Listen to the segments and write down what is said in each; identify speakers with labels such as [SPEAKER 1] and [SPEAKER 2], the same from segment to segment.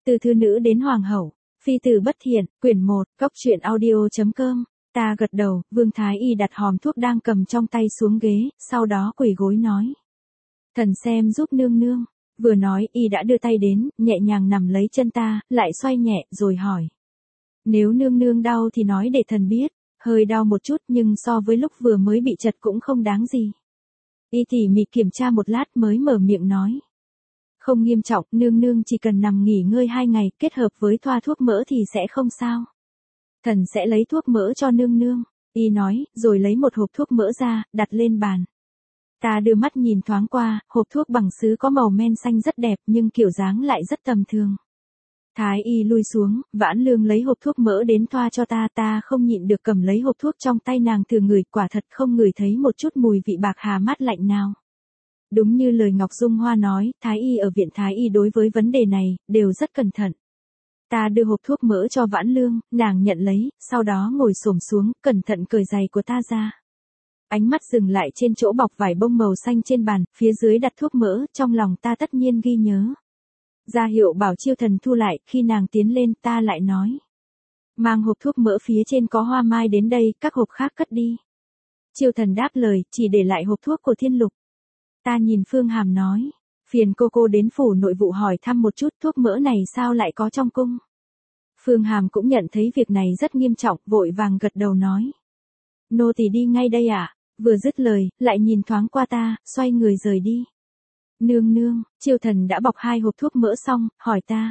[SPEAKER 1] Từ thư nữ đến hoàng hậu, phi tử bất thiện, quyển 1, cốc truyện audio.com. Ta gật đầu, Vương Thái Y đặt hòm thuốc đang cầm trong tay xuống ghế, sau đó quỳ gối nói. Thần xem giúp nương nương. Vừa nói y đã đưa tay đến, nhẹ nhàng nằm lấy chân ta, lại xoay nhẹ, rồi hỏi. Nếu nương nương đau thì nói để thần biết, hơi đau một chút nhưng so với lúc vừa mới bị chật cũng không đáng gì. Y tỉ mỉ kiểm tra một lát mới mở miệng nói. Không nghiêm trọng, nương nương chỉ cần nằm nghỉ ngơi 2 ngày, kết hợp với thoa thuốc mỡ thì sẽ không sao. Thần sẽ lấy thuốc mỡ cho nương nương, y nói, rồi lấy một hộp thuốc mỡ ra, đặt lên bàn. Ta đưa mắt nhìn thoáng qua, hộp thuốc bằng sứ có màu men xanh rất đẹp nhưng kiểu dáng lại rất tầm thường. Thái y lui xuống, Vãn Lương lấy hộp thuốc mỡ đến thoa cho ta không nhịn được cầm lấy hộp thuốc trong tay nàng thử ngửi, quả thật không ngửi thấy một chút mùi vị bạc hà mát lạnh nào. Đúng như lời Ngọc Dung Hoa nói, Thái y ở viện Thái y đối với vấn đề này, đều rất cẩn thận. Ta đưa hộp thuốc mỡ cho Vãn Lương, nàng nhận lấy, sau đó ngồi xổm xuống, cẩn thận cởi giày của ta ra. Ánh mắt dừng lại trên chỗ bọc vải bông màu xanh trên bàn, phía dưới đặt thuốc mỡ, trong lòng ta tất nhiên ghi nhớ. Ra hiệu bảo Chiêu Thần thu lại, khi nàng tiến lên ta lại nói. Mang hộp thuốc mỡ phía trên có hoa mai đến đây, các hộp khác cất đi. Chiêu Thần đáp lời, chỉ để lại hộp thuốc của Thiên Lục. Ta nhìn Phương Hàm nói, phiền cô đến phủ nội vụ hỏi thăm một chút thuốc mỡ này sao lại có trong cung. Phương Hàm cũng nhận thấy việc này rất nghiêm trọng, vội vàng gật đầu nói. Nô tỳ đi ngay đây ạ. Vừa dứt lời, lại nhìn thoáng qua ta, xoay người rời đi. Nương nương, Chiêu Thần đã bọc 2 hộp thuốc mỡ xong, hỏi ta.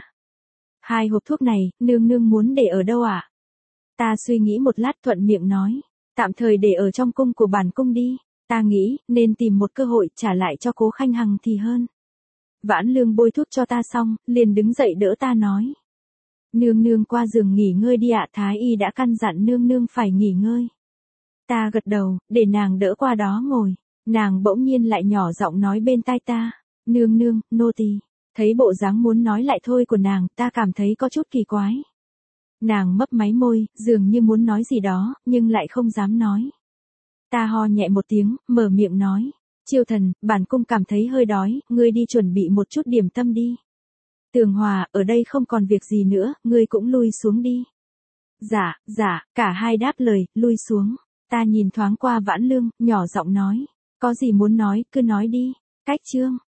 [SPEAKER 1] 2 hộp thuốc này, nương nương muốn để ở đâu ạ? Ta suy nghĩ một lát thuận miệng nói, tạm thời để ở trong cung của bản cung đi. Ta nghĩ, nên tìm một cơ hội trả lại cho Cố Khanh Hằng thì hơn. Vãn Lương bôi thuốc cho ta xong, liền đứng dậy đỡ ta nói. Nương nương qua giường nghỉ ngơi đi ạ, Thái y đã căn dặn nương nương phải nghỉ ngơi. Ta gật đầu, để nàng đỡ qua đó ngồi. Nàng bỗng nhiên lại nhỏ giọng nói bên tai ta. Nương nương, nô tỳ. Thấy bộ dáng muốn nói lại thôi của nàng, ta cảm thấy có chút kỳ quái. Nàng mấp máy môi, dường như muốn nói gì đó, nhưng lại không dám nói. Ta ho nhẹ một tiếng, mở miệng nói. Chiêu Thần, bản cung cảm thấy hơi đói, ngươi đi chuẩn bị một chút điểm tâm đi. Tường Hòa, ở đây không còn việc gì nữa, ngươi cũng lui xuống đi. Dạ, cả hai đáp lời, lui xuống. Ta nhìn thoáng qua Vãn Lương, nhỏ giọng nói. Có gì muốn nói, cứ nói đi. Cách chương.